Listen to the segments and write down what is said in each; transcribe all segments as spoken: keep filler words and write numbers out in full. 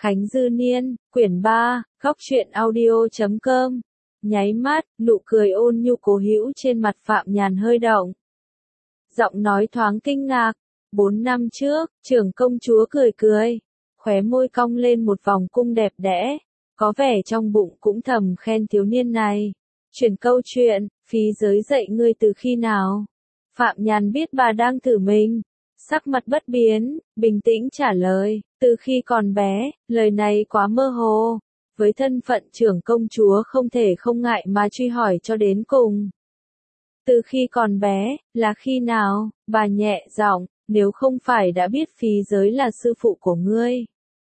Khánh Dư Niên, quyển ba, góc truyện audio chấm com. Nháy mắt, nụ cười ôn nhu cố hữu trên mặt Phạm Nhàn hơi động. Giọng nói thoáng kinh ngạc. Bốn năm trước, trưởng công chúa cười cười, khóe môi cong lên một vòng cung đẹp đẽ, có vẻ trong bụng cũng thầm khen thiếu niên này. Chuyển câu chuyện, phí giới dạy ngươi từ khi nào? Phạm Nhàn biết bà đang thử mình, sắc mặt bất biến, bình tĩnh trả lời, từ khi còn bé, lời này quá mơ hồ. Với thân phận trưởng công chúa không thể không ngại mà truy hỏi cho đến cùng. Từ khi còn bé, là khi nào? Bà nhẹ giọng, nếu không phải đã biết phí giới là sư phụ của ngươi.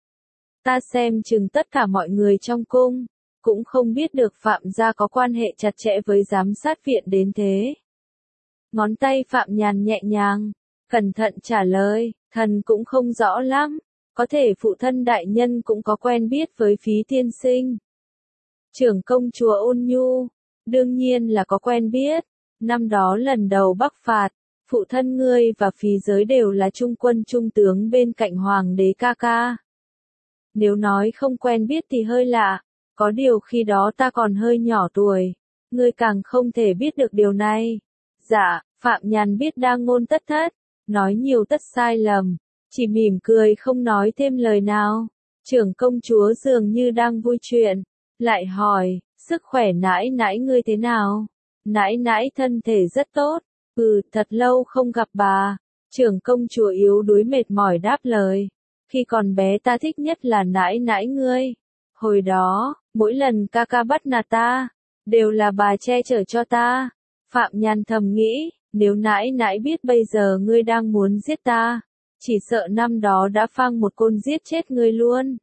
Ta xem chừng tất cả mọi người trong cung, cũng không biết được Phạm gia có quan hệ chặt chẽ với giám sát viện đến thế. Ngón tay Phạm Nhàn nhẹ nhàng, cẩn thận trả lời, thần cũng không rõ lắm, có thể phụ thân đại nhân cũng có quen biết với phí tiên sinh. Trưởng công chúa ôn nhu, đương nhiên là có quen biết, năm đó lần đầu Bắc phạt, phụ thân ngươi và phí giới đều là trung quân trung tướng bên cạnh hoàng đế ca ca. Nếu nói không quen biết thì hơi lạ, có điều khi đó ta còn hơi nhỏ tuổi, ngươi càng không thể biết được điều này. Dạ, Phạm Nhàn biết đang ngôn tất thất, nói nhiều tất sai lầm, chỉ mỉm cười không nói thêm lời nào. Trưởng công chúa dường như đang vui chuyện, lại hỏi, sức khỏe nãi nãi ngươi thế nào? Nãi nãi thân thể rất tốt, ừ, thật lâu không gặp bà. Trưởng công chúa yếu đuối mệt mỏi đáp lời, khi còn bé ta thích nhất là nãi nãi ngươi. Hồi đó, mỗi lần ca ca bắt nạt ta, đều là bà che chở cho ta. Phạm Nhàn thầm nghĩ, nếu nãi nãi biết bây giờ ngươi đang muốn giết ta, chỉ sợ năm đó đã phang một côn giết chết ngươi luôn.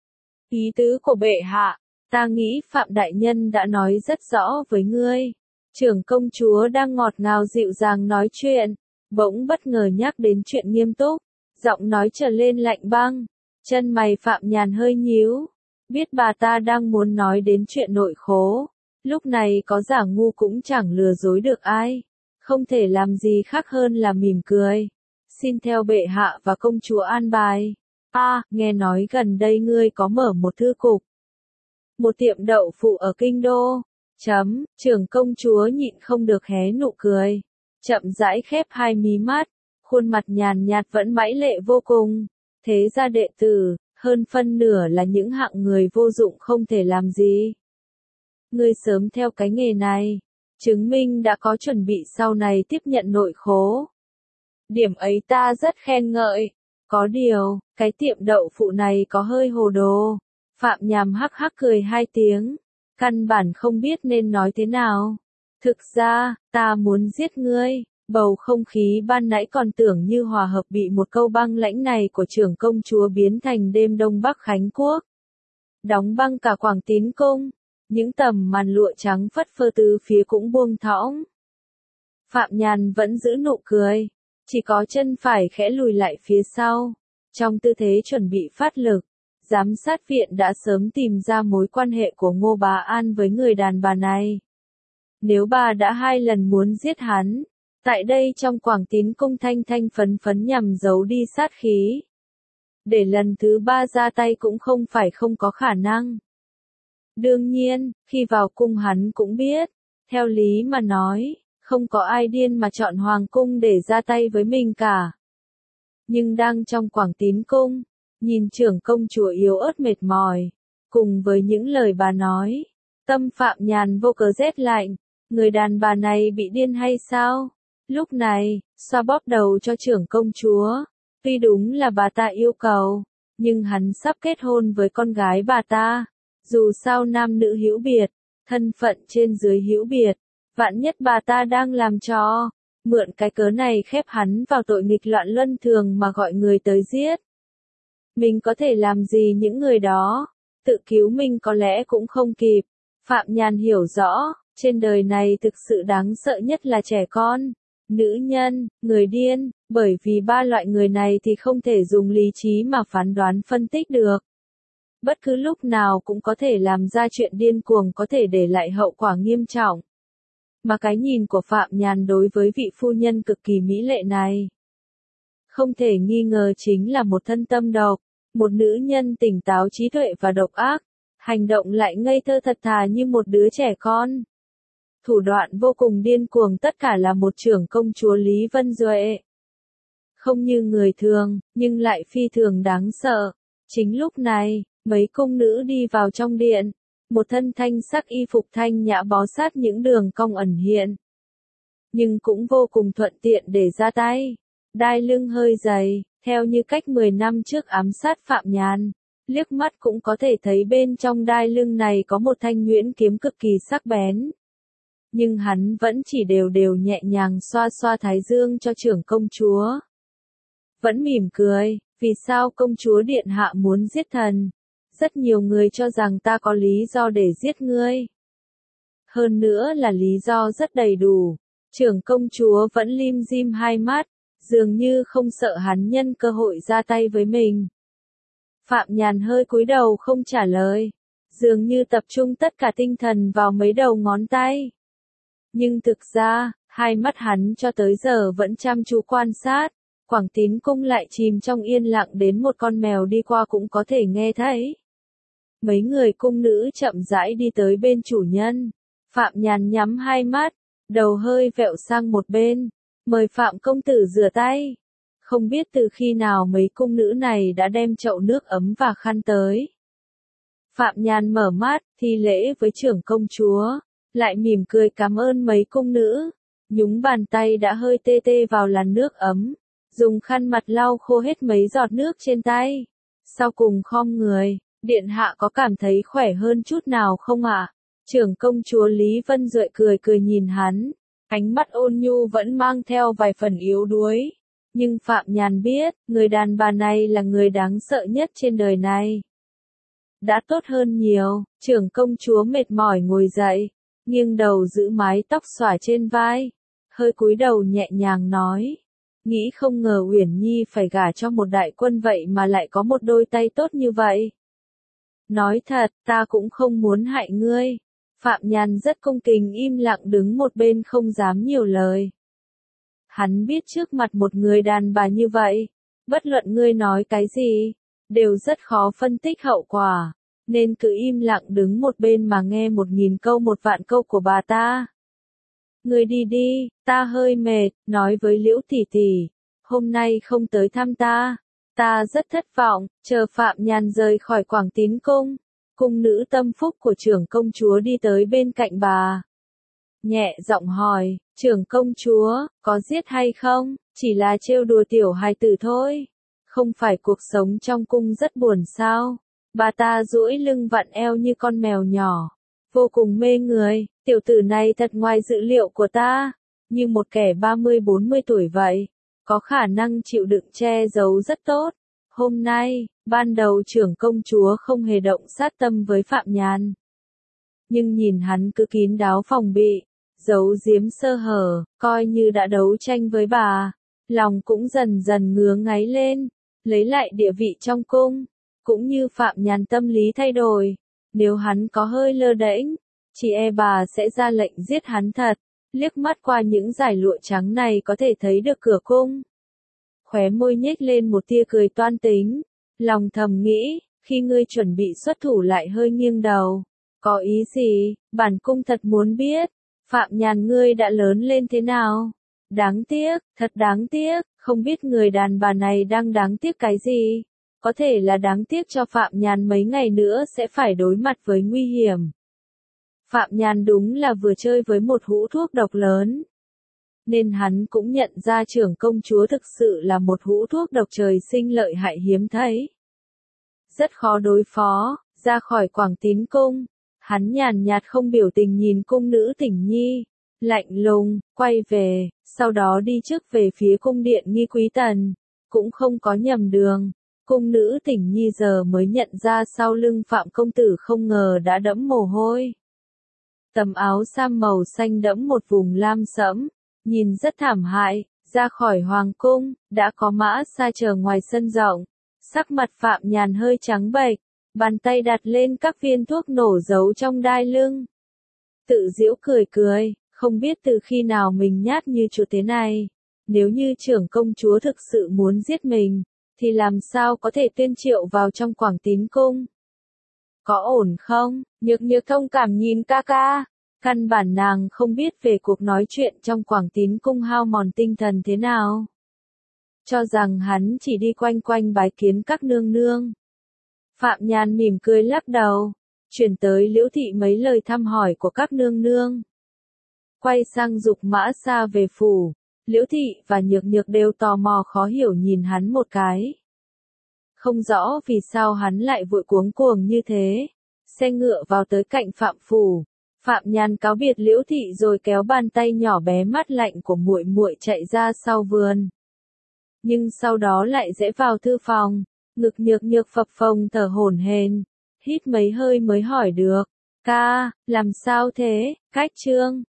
Ý tứ của bệ hạ, ta nghĩ Phạm đại nhân đã nói rất rõ với ngươi. Trưởng công chúa đang ngọt ngào dịu dàng nói chuyện, bỗng bất ngờ nhắc đến chuyện nghiêm túc, giọng nói trở lên lạnh băng, chân mày Phạm Nhàn hơi nhíu, biết bà ta đang muốn nói đến chuyện nội khố, lúc này có giả ngu cũng chẳng lừa dối được ai, không thể làm gì khác hơn là mỉm cười. Xin theo bệ hạ và công chúa an bài. A, à, nghe nói gần đây ngươi có mở một thư cục, một tiệm đậu phụ ở kinh đô. Chấm, trưởng công chúa nhịn không được hé nụ cười, chậm rãi khép hai mí mắt, khuôn mặt nhàn nhạt vẫn mãy lệ vô cùng. Thế gia đệ tử, hơn phân nửa là những hạng người vô dụng không thể làm gì. Ngươi sớm theo cái nghề này, chứng minh đã có chuẩn bị sau này tiếp nhận nội khố. Điểm ấy ta rất khen ngợi, có điều, cái tiệm đậu phụ này có hơi hồ đồ. Phạm Nhàn hắc hắc cười hai tiếng, căn bản không biết nên nói thế nào. Thực ra, ta muốn giết ngươi. Bầu không khí ban nãy còn tưởng như hòa hợp bị một câu băng lãnh này của trưởng công chúa biến thành đêm đông Bắc Khánh Quốc. Đóng băng cả Quảng Tín Cung, những tầm màn lụa trắng phất phơ tứ phía cũng buông thõng. Phạm Nhàn vẫn giữ nụ cười, chỉ có chân phải khẽ lùi lại phía sau, trong tư thế chuẩn bị phát lực. Giám sát viện đã sớm tìm ra mối quan hệ của Ngô Bá An với người đàn bà này. Nếu bà đã hai lần muốn giết hắn, tại đây trong Quảng Tín Cung thanh thanh phấn phấn nhằm giấu đi sát khí, để lần thứ ba ra tay cũng không phải không có khả năng. Đương nhiên, khi vào cung hắn cũng biết, theo lý mà nói, không có ai điên mà chọn hoàng cung để ra tay với mình cả. Nhưng đang trong Quảng Tín Cung, nhìn trưởng công chúa yếu ớt mệt mỏi, cùng với những lời bà nói, tâm Phạm Nhàn vô cớ rét lạnh, người đàn bà này bị điên hay sao? Lúc này, xoa bóp đầu cho trưởng công chúa, tuy đúng là bà ta yêu cầu, nhưng hắn sắp kết hôn với con gái bà ta, dù sao nam nữ hữu biệt, thân phận trên dưới hữu biệt, vạn nhất bà ta đang làm trò, mượn cái cớ này khép hắn vào tội nghịch loạn luân thường mà gọi người tới giết. Mình có thể làm gì những người đó, tự cứu mình có lẽ cũng không kịp. Phạm Nhàn hiểu rõ, trên đời này thực sự đáng sợ nhất là trẻ con, nữ nhân, người điên, bởi vì ba loại người này thì không thể dùng lý trí mà phán đoán phân tích được. Bất cứ lúc nào cũng có thể làm ra chuyện điên cuồng có thể để lại hậu quả nghiêm trọng. Mà cái nhìn của Phạm Nhàn đối với vị phu nhân cực kỳ mỹ lệ này, không thể nghi ngờ chính là một thân tâm độc. Một nữ nhân tỉnh táo trí tuệ và độc ác, hành động lại ngây thơ thật thà như một đứa trẻ con. Thủ đoạn vô cùng điên cuồng, tất cả là một trưởng công chúa Lý Vân Duệ. Không như người thường, nhưng lại phi thường đáng sợ. Chính lúc này, mấy cung nữ đi vào trong điện. Một thân thanh sắc y phục thanh nhã bó sát những đường cong ẩn hiện. Nhưng cũng vô cùng thuận tiện để ra tay. Đai lưng hơi dày, theo như cách mười năm trước ám sát Phạm Nhàn. Liếc mắt cũng có thể thấy bên trong đai lưng này có một thanh nhuyễn kiếm cực kỳ sắc bén. Nhưng hắn vẫn chỉ đều đều nhẹ nhàng xoa xoa thái dương cho trưởng công chúa. Vẫn mỉm cười, vì sao công chúa điện hạ muốn giết thần? Rất nhiều người cho rằng ta có lý do để giết ngươi. Hơn nữa là lý do rất đầy đủ. Trưởng công chúa vẫn lim dim hai mắt, dường như không sợ hắn nhân cơ hội ra tay với mình. Phạm Nhàn hơi cúi đầu không trả lời, dường như tập trung tất cả tinh thần vào mấy đầu ngón tay. Nhưng thực ra, hai mắt hắn cho tới giờ vẫn chăm chú quan sát. Quảng Tín cung lại chìm trong yên lặng đến một con mèo đi qua cũng có thể nghe thấy. Mấy người cung nữ chậm rãi đi tới bên chủ nhân. Phạm Nhàn nhắm hai mắt, đầu hơi vẹo sang một bên, mời Phạm công tử rửa tay. Không biết từ khi nào mấy cung nữ này đã đem chậu nước ấm và khăn tới. Phạm Nhàn mở mắt, thi lễ với trưởng công chúa, lại mỉm cười cảm ơn mấy cung nữ, nhúng bàn tay đã hơi tê tê vào làn nước ấm, dùng khăn mặt lau khô hết mấy giọt nước trên tay. Sau cùng khom người, điện hạ có cảm thấy khỏe hơn chút nào không ạ? À? Trưởng công chúa Lý Vân Duệ cười cười nhìn hắn, ánh mắt ôn nhu vẫn mang theo vài phần yếu đuối. Nhưng Phạm Nhàn biết, người đàn bà này là người đáng sợ nhất trên đời này. Đã tốt hơn nhiều, trưởng công chúa mệt mỏi ngồi dậy, nghiêng đầu giữ mái tóc xõa trên vai, hơi cúi đầu nhẹ nhàng nói. Nghĩ không ngờ Uyển Nhi phải gả cho một đại quân vậy mà lại có một đôi tay tốt như vậy. Nói thật, ta cũng không muốn hại ngươi. Phạm Nhàn rất cung kính im lặng đứng một bên không dám nhiều lời. Hắn biết trước mặt một người đàn bà như vậy, bất luận ngươi nói cái gì, đều rất khó phân tích hậu quả, nên cứ im lặng đứng một bên mà nghe một nghìn câu một vạn câu của bà ta. Ngươi đi đi, ta hơi mệt, nói với Liễu tỷ tỷ, hôm nay không tới thăm ta, ta rất thất vọng. Chờ Phạm Nhàn rời khỏi Quảng Tín cung, cung nữ tâm phúc của trưởng công chúa đi tới bên cạnh bà. Nhẹ giọng hỏi, trưởng công chúa, có giết hay không? Chỉ là trêu đùa tiểu hài tử thôi. Không phải cuộc sống trong cung rất buồn sao? Bà ta duỗi lưng vặn eo như con mèo nhỏ, vô cùng mê người. Tiểu tử này thật ngoài dự liệu của ta, như một kẻ ba mươi bốn mươi tuổi vậy, có khả năng chịu đựng che giấu rất tốt. Hôm nay, ban đầu trưởng công chúa không hề động sát tâm với Phạm Nhàn. Nhưng nhìn hắn cứ kín đáo phòng bị, giấu giếm sơ hở, coi như đã đấu tranh với bà, lòng cũng dần dần ngứa ngáy lên, lấy lại địa vị trong cung, cũng như Phạm Nhàn tâm lý thay đổi, nếu hắn có hơi lơ đễnh, chỉ e bà sẽ ra lệnh giết hắn thật. Liếc mắt qua những dải lụa trắng này có thể thấy được cửa cung. Khóe môi nhếch lên một tia cười toan tính, lòng thầm nghĩ, khi ngươi chuẩn bị xuất thủ lại hơi nghiêng đầu. Có ý gì, bản cung thật muốn biết, Phạm Nhàn ngươi đã lớn lên thế nào? Đáng tiếc, thật đáng tiếc, không biết người đàn bà này đang đáng tiếc cái gì? Có thể là đáng tiếc cho Phạm Nhàn mấy ngày nữa sẽ phải đối mặt với nguy hiểm. Phạm Nhàn đúng là vừa chơi với một hũ thuốc độc lớn. Nên hắn cũng nhận ra trưởng công chúa thực sự là một hũ thuốc độc trời sinh lợi hại hiếm thấy. Rất khó đối phó, ra khỏi Quảng Tín cung, hắn nhàn nhạt không biểu tình nhìn cung nữ Tỉnh Nhi, lạnh lùng, quay về, sau đó đi trước về phía cung điện Nghi Quý Tần, cũng không có nhầm đường. Cung nữ Tỉnh Nhi giờ mới nhận ra sau lưng Phạm công tử không ngờ đã đẫm mồ hôi. Tấm áo sam màu xanh đẫm một vùng lam sẫm, nhìn rất thảm hại. Ra khỏi hoàng cung, đã có mã xa chờ ngoài sân rộng. Sắc mặt Phạm Nhàn hơi trắng bệch, bàn tay đặt lên các viên thuốc nổ giấu trong đai lưng. Tự giễu cười cười, không biết từ khi nào mình nhát như chuột thế này. Nếu như trưởng công chúa thực sự muốn giết mình, thì làm sao có thể tuyên triệu vào trong Quảng Tín cung. Có ổn không? Nhược nhược thông cảm nhìn ca ca. Căn bản nàng không biết về cuộc nói chuyện trong Quảng Tín cung hao mòn tinh thần thế nào. Cho rằng hắn chỉ đi quanh quanh bái kiến các nương nương. Phạm Nhan mỉm cười lắc đầu, chuyển tới Liễu Thị mấy lời thăm hỏi của các nương nương. Quay sang Dục Mã Sa về phủ, Liễu Thị và Nhược Nhược đều tò mò khó hiểu nhìn hắn một cái. Không rõ vì sao hắn lại vội cuống cuồng như thế. Xe ngựa vào tới cạnh Phạm phủ, Phạm Nhan cáo biệt Liễu Thị rồi kéo bàn tay nhỏ bé mát lạnh của muội muội chạy ra sau vườn. Nhưng sau đó lại rẽ vào thư phòng, ngực Nhược Nhược phập phồng thở hổn hển, hít mấy hơi mới hỏi được, ca, làm sao thế, Cách Trương,